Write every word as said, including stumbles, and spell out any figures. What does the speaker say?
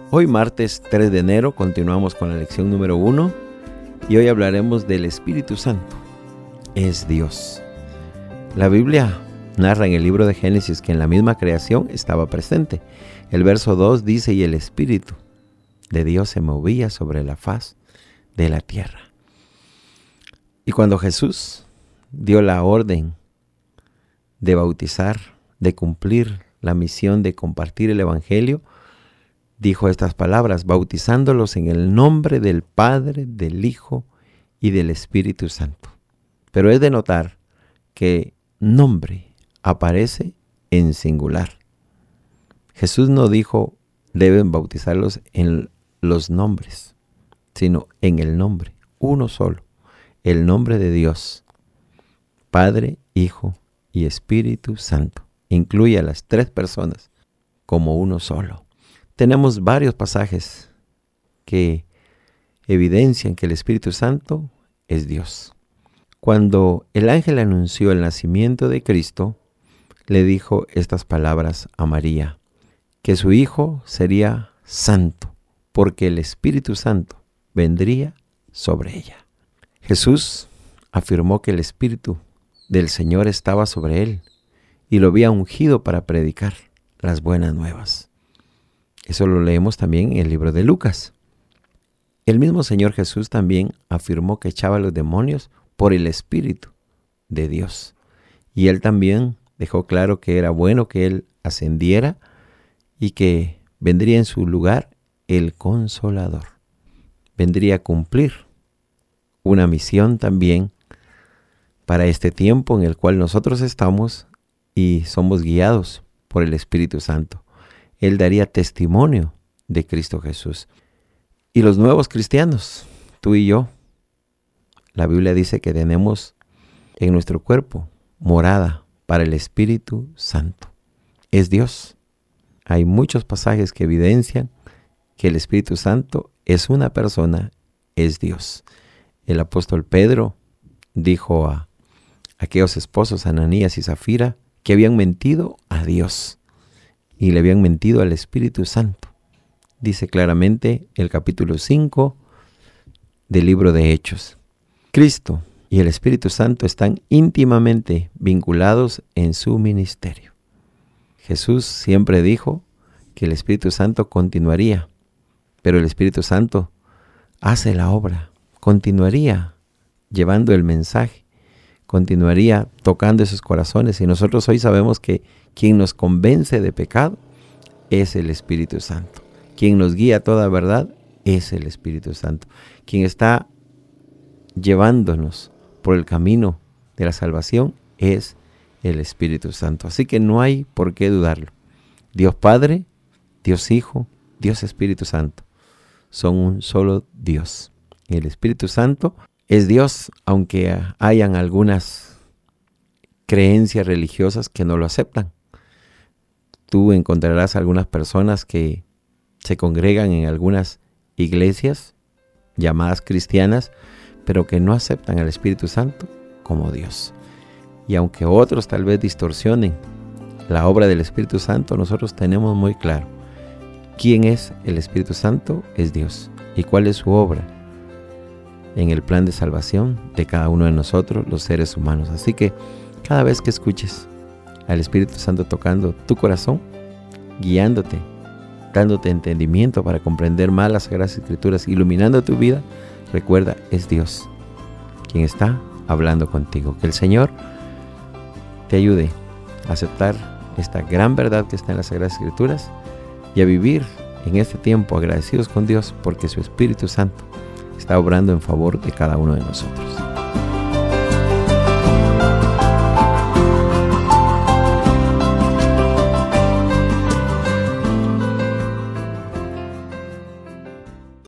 Hoy martes tres de enero continuamos con la lección número uno y hoy hablaremos del Espíritu Santo. Es Dios. La Biblia narra en el libro de Génesis que en la misma creación estaba presente. El verso dos dice: y el Espíritu de Dios se movía sobre la faz de la tierra. Y cuando Jesús dio la orden de bautizar, de cumplir la misión de compartir el Evangelio, dijo estas palabras: bautizándolos en el nombre del Padre, del Hijo y del Espíritu Santo. Pero es de notar que nombre aparece en singular. Jesús no dijo deben bautizarlos en los nombres, sino en el nombre, uno solo, el nombre de Dios, Padre, Hijo y Espíritu Santo. Incluye a las tres personas como uno solo. Tenemos varios pasajes que evidencian que el Espíritu Santo es Dios. Cuando el ángel anunció el nacimiento de Cristo, le dijo estas palabras a María: que su hijo sería santo, porque el Espíritu Santo vendría sobre ella. Jesús afirmó que el Espíritu del Señor estaba sobre él y lo había ungido para predicar las buenas nuevas. Eso lo leemos también en el libro de Lucas. El mismo Señor Jesús también afirmó que echaba a los demonios por el Espíritu de Dios. Y él también dejó claro que era bueno que él ascendiera y que vendría en su lugar el Consolador. Vendría a cumplir una misión también para este tiempo en el cual nosotros estamos y somos guiados por el Espíritu Santo. Él daría testimonio de Cristo Jesús. Y los nuevos cristianos, tú y yo, la Biblia dice que tenemos en nuestro cuerpo morada para el Espíritu Santo. Es Dios. Hay muchos pasajes que evidencian que el Espíritu Santo es una persona, es Dios. El apóstol Pedro dijo a aquellos esposos, Ananías y Zafira, que habían mentido a Dios y le habían mentido al Espíritu Santo. Dice claramente el capítulo cinco del libro de Hechos. Cristo y el Espíritu Santo están íntimamente vinculados en su ministerio. Jesús siempre dijo que el Espíritu Santo continuaría, pero el Espíritu Santo hace la obra, continuaría llevando el mensaje, continuaría tocando esos corazones. Y nosotros hoy sabemos que quien nos convence de pecado es el Espíritu Santo. Quien nos guía a toda verdad es el Espíritu Santo. Quien está llevándonos por el camino de la salvación es el Espíritu Santo. Así que no hay por qué dudarlo. Dios Padre, Dios Hijo, Dios Espíritu Santo son un solo Dios. El Espíritu Santo es Dios, aunque hayan algunas creencias religiosas que no lo aceptan. Tú encontrarás algunas personas que se congregan en algunas iglesias llamadas cristianas, pero que no aceptan al Espíritu Santo como Dios. Y aunque otros tal vez distorsionen la obra del Espíritu Santo, nosotros tenemos muy claro quién es el Espíritu Santo, es Dios. ¿Y cuál es su obra en el plan de salvación de cada uno de nosotros, los seres humanos? Así que cada vez que escuches al Espíritu Santo tocando tu corazón, guiándote, dándote entendimiento para comprender más las Sagradas Escrituras, iluminando tu vida, recuerda, es Dios quien está hablando contigo. Que el Señor te ayude a aceptar esta gran verdad que está en las Sagradas Escrituras y a vivir en este tiempo agradecidos con Dios porque su Espíritu Santo está obrando en favor de cada uno de nosotros.